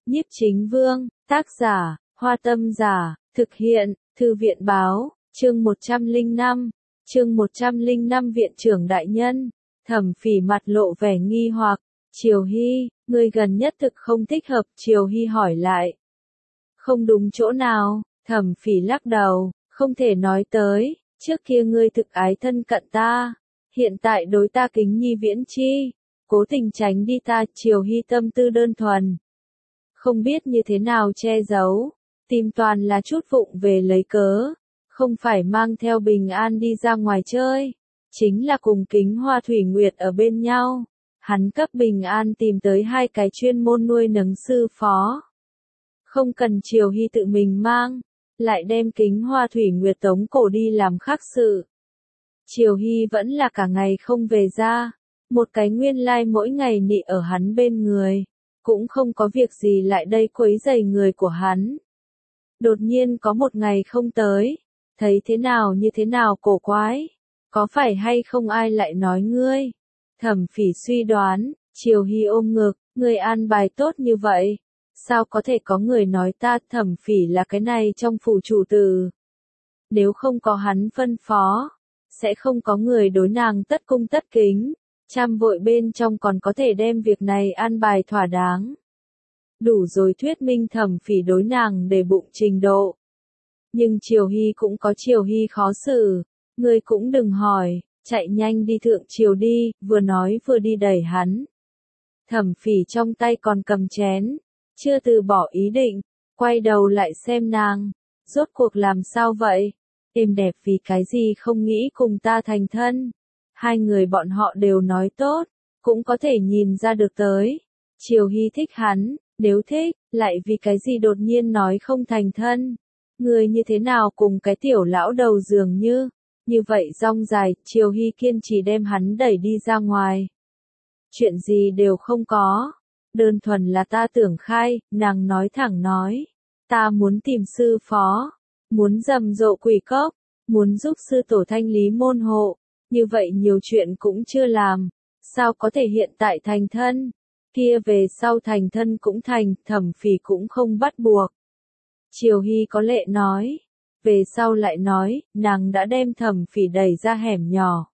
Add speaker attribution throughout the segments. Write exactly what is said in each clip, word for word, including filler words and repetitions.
Speaker 1: Nhiếp Chính Vương, tác giả, Hoa Tâm Giả, thực hiện, Thư viện Báo, chương một trăm lẻ năm, chương một trăm lẻ năm Viện trưởng đại nhân, Thẩm Phỉ mặt lộ vẻ nghi hoặc, Triều Hy, ngươi gần nhất thực không thích hợp, Triều Hy hỏi lại. Không đúng chỗ nào, Thẩm Phỉ lắc đầu, không thể nói tới, trước kia ngươi thực ái thân cận ta, hiện tại đối ta kính nhi viễn chi, cố tình tránh đi ta, Triều Hy tâm tư đơn thuần. Không biết như thế nào che giấu, tìm toàn là chút vụng về lấy cớ, không phải mang theo Bình An đi ra ngoài chơi, chính là cùng Kính Hoa Thủy Nguyệt ở bên nhau. Hắn cấp Bình An tìm tới hai cái chuyên môn nuôi nấng sư phó. Không cần Triều Hy tự mình mang, lại đem Kính Hoa Thủy Nguyệt tống cổ đi làm khác sự. Triều Hy vẫn là cả ngày không về ra, một cái nguyên lai mỗi ngày nị ở hắn bên người, cũng không có việc gì lại đây quấy rầy người của hắn. Đột nhiên có một ngày không tới, thấy thế nào như thế nào cổ quái, có phải hay không ai lại nói ngươi? Thẩm Phỉ suy đoán, Triều Hy ôm ngực, ngươi an bài tốt như vậy, sao có thể có người nói ta Thẩm Phỉ là cái này trong phủ chủ tử? Nếu không có hắn phân phó, sẽ không có người đối nàng tất cung tất kính, trăm vội bên trong còn có thể đem việc này an bài thỏa đáng. Đủ rồi thuyết minh Thẩm Phỉ đối nàng để bụng trình độ. Nhưng Triều Hy cũng có Triều Hy khó xử, ngươi cũng đừng hỏi, chạy nhanh đi thượng triều đi, vừa nói vừa đi đẩy hắn. Thẩm Phỉ trong tay còn cầm chén, chưa từ bỏ ý định, quay đầu lại xem nàng, rốt cuộc làm sao vậy? Êm đẹp vì cái gì không nghĩ cùng ta thành thân? Hai người bọn họ đều nói tốt, cũng có thể nhìn ra được tới. Triều Hy thích hắn, nếu thích, lại vì cái gì đột nhiên nói không thành thân? Người như thế nào cùng cái tiểu lão đầu dường như? Như vậy rong dài, Triều Hy kiên trì đem hắn đẩy đi ra ngoài. Chuyện gì đều không có, đơn thuần là ta tưởng khai, nàng nói thẳng nói. Ta muốn tìm sư phó, muốn rầm rộ quỷ cốc, muốn giúp sư tổ thanh lý môn hộ, như vậy nhiều chuyện cũng chưa làm, sao có thể hiện tại thành thân, kia về sau thành thân cũng thành, Thẩm Phỉ cũng không bắt buộc. Triều Hy có lệ nói. Về sau lại nói, nàng đã đem Thẩm Phỉ đẩy ra hẻm nhỏ.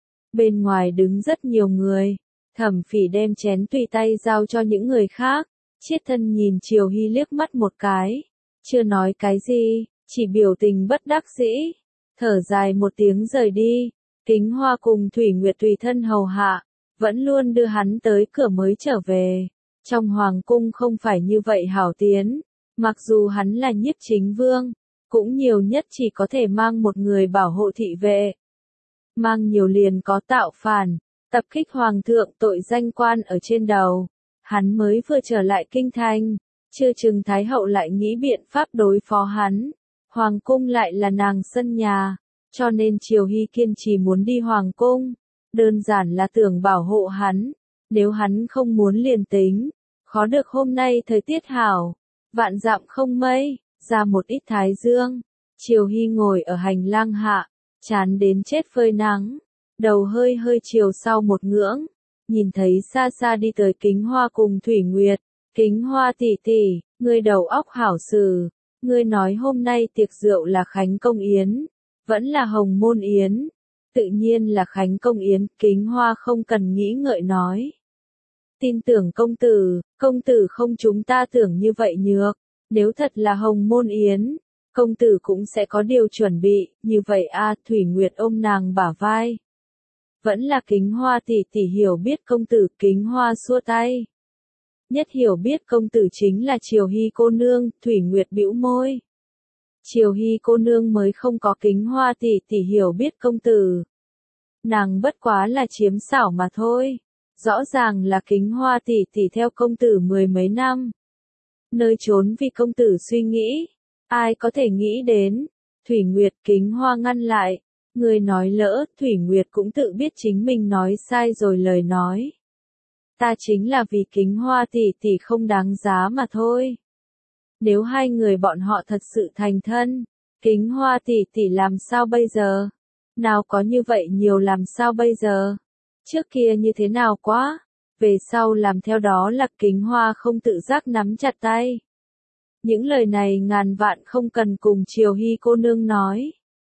Speaker 1: Bên ngoài đứng rất nhiều người, Thẩm Phỉ đem chén tùy tay giao cho những người khác, chiết thân nhìn Triều Hy liếc mắt một cái, chưa nói cái gì, chỉ biểu tình bất đắc dĩ, thở dài một tiếng rời đi. Kính Hoa cùng Thủy Nguyệt tùy thân hầu hạ, vẫn luôn đưa hắn tới cửa mới trở về. Trong hoàng cung không phải như vậy hảo tiến, mặc dù hắn là Nhiếp Chính Vương, cũng nhiều nhất chỉ có thể mang một người bảo hộ thị vệ. Mang nhiều liền có tạo phản, tập kích hoàng thượng tội danh quan ở trên đầu. Hắn mới vừa trở lại kinh thành, chưa chừng Thái hậu lại nghĩ biện pháp đối phó hắn. Hoàng cung lại là nàng sân nhà, cho nên Triều Hy kiên trì muốn đi hoàng cung. Đơn giản là tưởng bảo hộ hắn, nếu hắn không muốn liền tính, khó được hôm nay thời tiết hảo, vạn dặm không mây. Ra một ít thái dương, Triều Hy ngồi ở hành lang hạ, chán đến chết phơi nắng, đầu hơi hơi chiều sau một ngưỡng, nhìn thấy xa xa đi tới Kính Hoa cùng Thủy Nguyệt. Kính Hoa tỷ tỷ, ngươi đầu óc hảo sử, ngươi nói hôm nay tiệc rượu là Khánh Công Yến, vẫn là Hồng Môn Yến, tự nhiên là Khánh Công Yến. Kính Hoa không cần nghĩ ngợi nói. Tin tưởng công tử, công tử không chúng ta tưởng như vậy nhược. Nếu thật là Hồng Môn Yến, công tử cũng sẽ có điều chuẩn bị, như vậy a. Thủy Nguyệt ôm nàng bả vai. Vẫn là Kính Hoa tỷ tỷ hiểu biết công tử. Kính Hoa xua tay. Nhất hiểu biết công tử chính là Triều Hy cô nương. Thủy Nguyệt bĩu môi. Triều Hy cô nương mới không có Kính Hoa tỷ tỷ hiểu biết công tử. Nàng bất quá là chiếm xảo mà thôi. Rõ ràng là Kính Hoa tỷ tỷ theo công tử mười mấy năm. Nơi trốn vì công tử suy nghĩ, ai có thể nghĩ đến. Thủy Nguyệt. Kính Hoa ngăn lại, người nói lỡ. Thủy Nguyệt cũng tự biết chính mình nói sai rồi lời nói. Ta chính là vì Kính Hoa tỷ tỷ không đáng giá mà thôi. Nếu hai người bọn họ thật sự thành thân, Kính Hoa tỷ tỷ làm sao bây giờ? Nào có như vậy nhiều làm sao bây giờ? Trước kia như thế nào quá? về sau làm theo đó là Kính Hoa không tự giác nắm chặt tay. Những lời này ngàn vạn không cần cùng Triều Hy cô nương nói.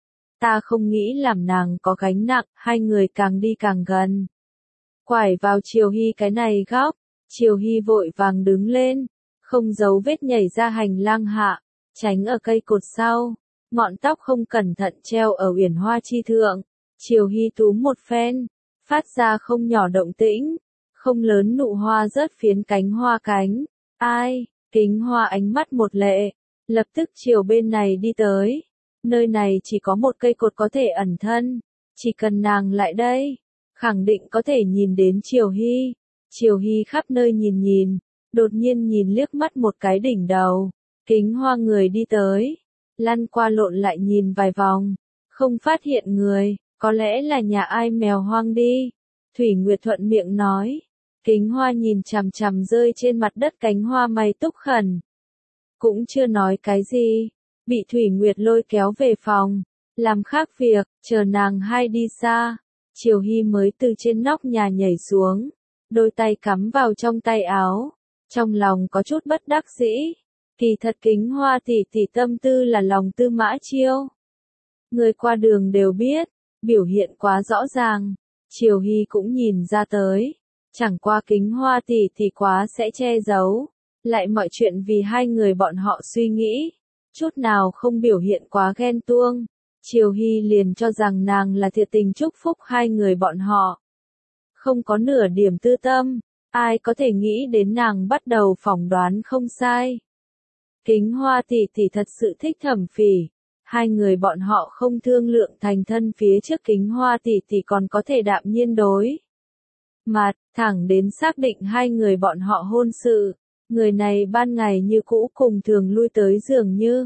Speaker 1: Ta không nghĩ làm nàng có gánh nặng, hai người càng đi càng gần. Quải vào Triều Hy cái này góc, Triều Hy vội vàng đứng lên, không giấu vết nhảy ra hành lang hạ, tránh ở cây cột sau, ngọn tóc không cẩn thận treo ở uyển hoa chi thượng. Triều Hy túm một phen, phát ra không nhỏ động tĩnh, không lớn nụ hoa rớt phiến cánh hoa cánh. Ai? Kính Hoa ánh mắt một lệ, lập tức chiều bên này đi tới. Nơi này chỉ có một cây cột có thể ẩn thân, chỉ cần nàng lại đây, khẳng định có thể nhìn đến Triều Hy. Triều Hy khắp nơi nhìn nhìn, đột nhiên nhìn liếc mắt một cái đỉnh đầu. Kính Hoa người đi tới, lăn qua lộn lại nhìn vài vòng, không phát hiện người, có lẽ là nhà ai mèo hoang đi. Thủy Nguyệt thuận miệng nói. Kính Hoa nhìn chằm chằm rơi trên mặt đất cánh hoa mày túc khẩn. Cũng chưa nói cái gì, bị Thủy Nguyệt lôi kéo về phòng, làm khác việc, chờ nàng hai đi xa. Triều Hy mới từ trên nóc nhà nhảy xuống, đôi tay cắm vào trong tay áo, trong lòng có chút bất đắc dĩ. Kỳ thật Kính Hoa tỷ tỷ tâm tư là lòng tư Mã Chiêu. Người qua đường đều biết, biểu hiện quá rõ ràng, Triều Hy cũng nhìn ra tới. Chẳng qua Kính Hoa tỷ tỷ quá sẽ che giấu, lại mọi chuyện vì hai người bọn họ suy nghĩ, chút nào không biểu hiện quá ghen tuông. Triều Hy liền cho rằng nàng là thiệt tình chúc phúc hai người bọn họ. Không có nửa điểm tư tâm, ai có thể nghĩ đến nàng bắt đầu phỏng đoán không sai. Kính Hoa tỷ tỷ thật sự thích Thẩm Phỉ, hai người bọn họ không thương lượng thành thân phía trước Kính Hoa tỷ tỷ còn có thể đạm nhiên đối mặt, thẳng đến xác định hai người bọn họ hôn sự, người này ban ngày như cũ cùng thường lui tới dường như.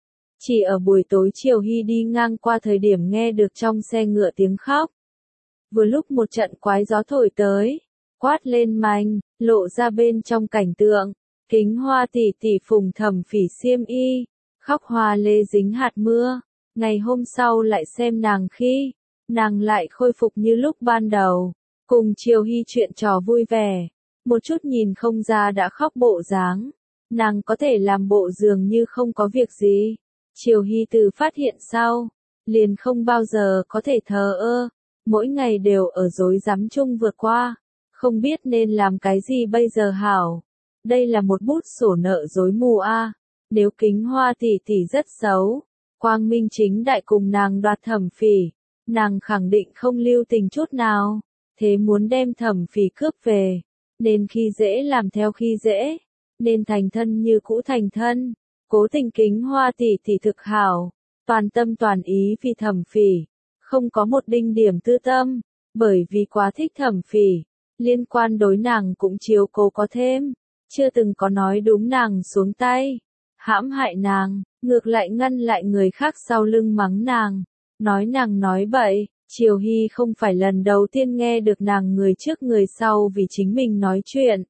Speaker 1: Chỉ ở buổi tối Triều Hy đi ngang qua thời điểm nghe được trong xe ngựa tiếng khóc. Vừa lúc một trận quái gió thổi tới, quát lên manh, lộ ra bên trong cảnh tượng, Kính Hoa tỷ tỷ phùng Thẩm Phỉ xiêm y, khóc hoa lê dính hạt mưa. Ngày hôm sau lại xem nàng khi, nàng lại khôi phục như lúc ban đầu. Cùng Triều Hy chuyện trò vui vẻ, một chút nhìn không ra đã khóc bộ dáng, nàng có thể làm bộ dường như không có việc gì. Triều Hy từ phát hiện sau, liền không bao giờ có thể thờ ơ, mỗi ngày đều ở rối rắm chung vượt qua, không biết nên làm cái gì bây giờ hảo. Đây là một bút sổ nợ rối mù a. Nếu Kính Hoa tỷ tỷ rất xấu, quang minh chính đại cùng nàng đoạt Thẩm Phỉ, nàng khẳng định không lưu tình chút nào. Thế muốn đem Thẩm Phỉ cướp về, nên khi dễ làm theo khi dễ, nên thành thân như cũ thành thân. Cố tình Kính Hoa tỷ tỷ thực hảo, toàn tâm toàn ý vì Thẩm Phỉ, không có một đinh điểm tư tâm, bởi vì quá thích Thẩm Phỉ, liên quan đối nàng cũng chiếu cố có thêm, chưa từng có nói đúng nàng xuống tay, hãm hại nàng, ngược lại ngăn lại người khác sau lưng mắng nàng, nói nàng nói bậy. Triều Hy không phải lần đầu tiên nghe được nàng người trước người sau vì chính mình nói chuyện.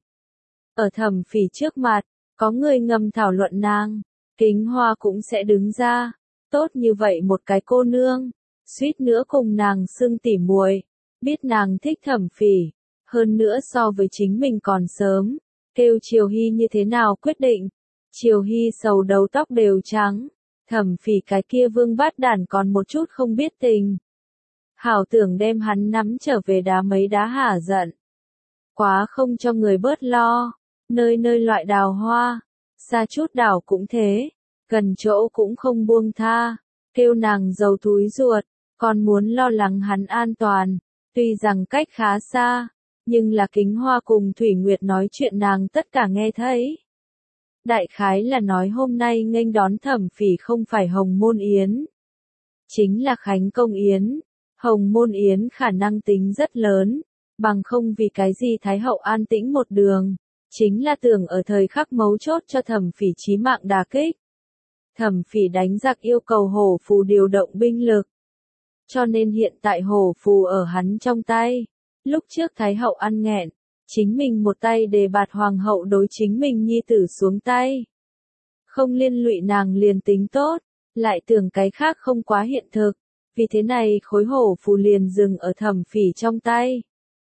Speaker 1: Ở Thẩm Phỉ trước mặt, có người ngầm thảo luận nàng, Kính Hoa cũng sẽ đứng ra. Tốt như vậy một cái cô nương, suýt nữa cùng nàng xưng tỉ muội, biết nàng thích Thẩm Phỉ, hơn nữa so với chính mình còn sớm, kêu Triều Hy như thế nào quyết định. Triều Hy sầu đầu tóc đều trắng, Thẩm Phỉ cái kia vương bát đản còn một chút không biết tình. Hảo tưởng đem hắn nắm trở về đá mấy đá hả giận. Quá không cho người bớt lo, nơi nơi loại đào hoa, xa chút đảo cũng thế, gần chỗ cũng không buông tha, kêu nàng giàu túi ruột, còn muốn lo lắng hắn an toàn, tuy rằng cách khá xa, nhưng là Kính Hoa cùng Thủy Nguyệt nói chuyện nàng tất cả nghe thấy. Đại khái là nói hôm nay nghênh đón Thẩm Phỉ không phải Hồng Môn Yến, chính là Khánh Công Yến. Hồng Môn Yến khả năng tính rất lớn, bằng không vì cái gì Thái Hậu an tĩnh một đường, chính là tưởng ở thời khắc mấu chốt cho Thẩm Phỉ chí mạng đả kích. Thẩm Phỉ đánh giặc yêu cầu hổ phù điều động binh lực, cho nên hiện tại hổ phù ở hắn trong tay. Lúc trước Thái Hậu ăn nghẹn, chính mình một tay đề bạt Hoàng hậu đối chính mình nhi tử xuống tay. Không liên lụy nàng liền tính tốt, lại tưởng cái khác không quá hiện thực. Vì thế này khối hổ phù liền dừng ở Thẩm Phỉ trong tay.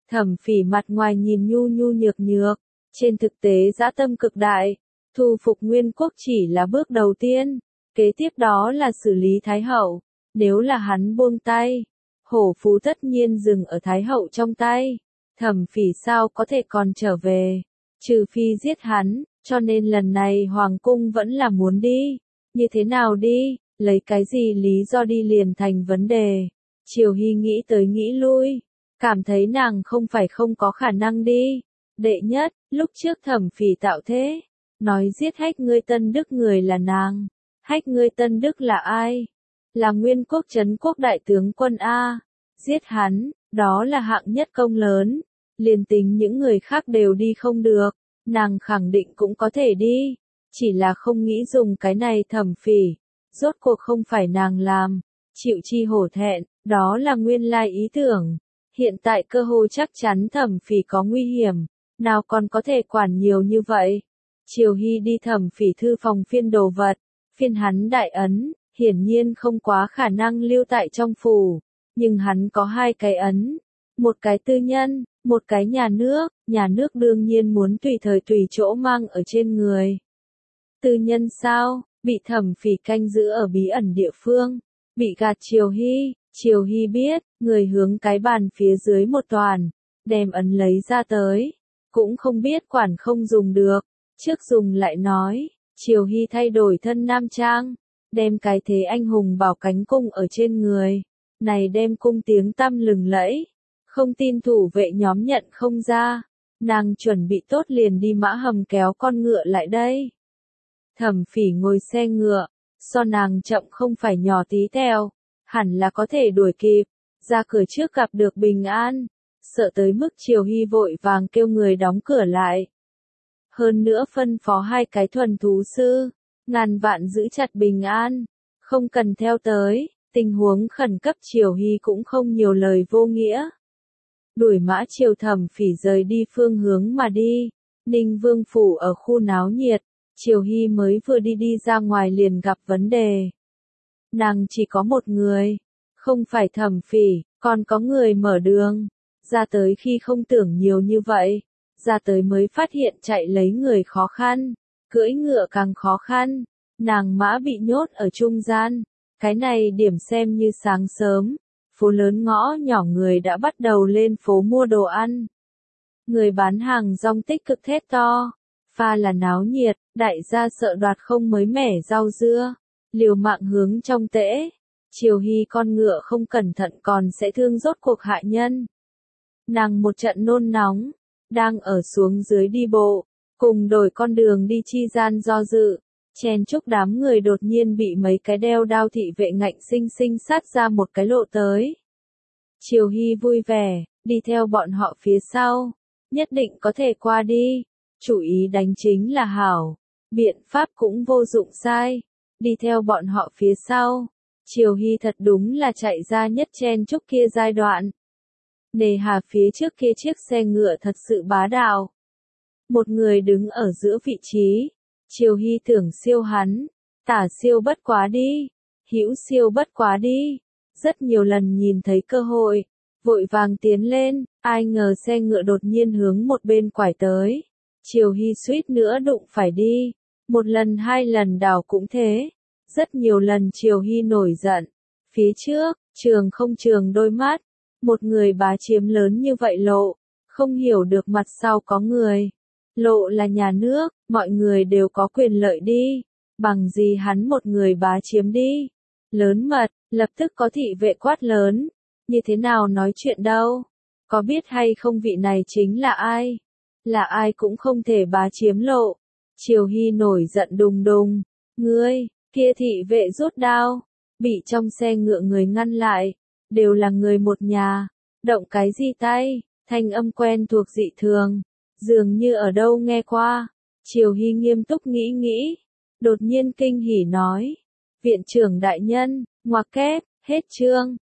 Speaker 1: Thẩm Phỉ mặt ngoài nhìn nhu nhu nhược nhược, trên thực tế dã tâm cực đại, thu phục Nguyên Quốc chỉ là bước đầu tiên, kế tiếp đó là xử lý Thái Hậu, nếu là hắn buông tay, hổ phú tất nhiên dừng ở Thái Hậu trong tay, Thẩm Phỉ sao có thể còn trở về, trừ phi giết hắn, cho nên lần này Hoàng cung vẫn là muốn đi, như thế nào đi, lấy cái gì lý do đi liền thành vấn đề, Triều Hy nghĩ tới nghĩ lui, cảm thấy nàng không phải không có khả năng đi, đệ nhất, lúc trước Thẩm Phỉ tạo thế, nói giết Hách Ngươi Tân Đức người là nàng, Hách Ngươi Tân Đức là ai? Là Nguyên Quốc Trấn Quốc đại tướng quân A, giết hắn, đó là hạng nhất công lớn, liền tính những người khác đều đi không được, nàng khẳng định cũng có thể đi, chỉ là không nghĩ dùng cái này Thẩm Phỉ, rốt cuộc không phải nàng làm, chịu chi hổ thẹn, đó là nguyên lai ý tưởng, hiện tại cơ hội chắc chắn Thẩm Phỉ có nguy hiểm, nào còn có thể quản nhiều như vậy. Triều Hy đi Thẩm Phỉ thư phòng phiên đồ vật, phiên hắn đại ấn, hiển nhiên không quá khả năng lưu tại trong phủ, nhưng hắn có hai cái ấn, một cái tư nhân, một cái nhà nước, nhà nước đương nhiên muốn tùy thời tùy chỗ mang ở trên người. Tư nhân sao, bị Thẩm Phỉ canh giữ ở bí ẩn địa phương, bị gạt Triều Hy, Triều Hy biết, người hướng cái bàn phía dưới một toàn, đem ấn lấy ra tới, cũng không biết quản không dùng được, trước dùng lại nói, Triều Hy thay đổi thân nam trang, đem cái thế anh hùng bảo cánh cung ở trên người, này đem cung tiếng tăm lừng lẫy, không tin thủ vệ nhóm nhận không ra, nàng chuẩn bị tốt liền đi mã hầm kéo con ngựa lại đây. Thẩm Phỉ ngồi xe ngựa, so nàng chậm không phải nhỏ tí teo, hẳn là có thể đuổi kịp, ra cửa trước gặp được Bình An, sợ tới mức Triều Hy vội vàng kêu người đóng cửa lại. Hơn nữa phân phó hai cái thuần thú sư, ngàn vạn giữ chặt Bình An, không cần theo tới, tình huống khẩn cấp Triều Hy cũng không nhiều lời vô nghĩa. Đuổi mã Triều Thẩm Phỉ rời đi phương hướng mà đi, Ninh Vương phủ ở khu náo nhiệt, Triều Hy mới vừa đi đi ra ngoài liền gặp vấn đề. Nàng chỉ có một người, không phải Thẩm Phỉ, còn có người mở đường, ra tới khi không tưởng nhiều như vậy, ra tới mới phát hiện chạy lấy người khó khăn, cưỡi ngựa càng khó khăn, nàng mã bị nhốt ở trung gian, cái này điểm xem như sáng sớm, phố lớn ngõ nhỏ người đã bắt đầu lên phố mua đồ ăn. Người bán hàng rong tích cực thét to, pha là náo nhiệt, đại gia sợ đoạt không mới mẻ rau dưa, liều mạng hướng trong tễ, Triều Hy con ngựa không cẩn thận còn sẽ thương rốt cuộc hại nhân. Nàng một trận nôn nóng, đang ở xuống dưới đi bộ, cùng đổi con đường đi chi gian do dự, chen chúc đám người đột nhiên bị mấy cái đeo đao thị vệ ngạnh sinh sinh sát ra một cái lộ tới. Triều Hy vui vẻ, đi theo bọn họ phía sau, nhất định có thể qua đi, chủ ý đánh chính là hảo, biện pháp cũng vô dụng sai, đi theo bọn họ phía sau, Triều Hy thật đúng là chạy ra nhất chen chúc kia giai đoạn. Nề hà phía trước kia chiếc xe ngựa thật sự bá đạo. Một người đứng ở giữa vị trí, Triều Hy tưởng siêu hắn, tả siêu bất quá đi, hữu siêu bất quá đi, rất nhiều lần nhìn thấy cơ hội, vội vàng tiến lên, ai ngờ xe ngựa đột nhiên hướng một bên quải tới, Triều Hy suýt nữa đụng phải đi, một lần hai lần đảo cũng thế, rất nhiều lần Triều Hy nổi giận, phía trước, trường không trường đôi mắt, một người bá chiếm lớn như vậy lộ, không hiểu được mặt sau có người. Lộ là nhà nước, mọi người đều có quyền lợi đi, bằng gì hắn một người bá chiếm đi. Lớn mật, lập tức có thị vệ quát lớn, như thế nào nói chuyện đâu, có biết hay không vị này chính là ai, là ai cũng không thể bá chiếm lộ. Triều Hy nổi giận đùng đùng, ngươi, kia thị vệ rút đao, bị trong xe ngựa người ngăn lại, đều là người một nhà, động cái gì tay, thanh âm quen thuộc dị thường. Dường như ở đâu nghe qua, Triều Hy nghiêm túc nghĩ nghĩ, đột nhiên kinh hỉ nói, viện trưởng đại nhân, ngoặc kép, hết chương.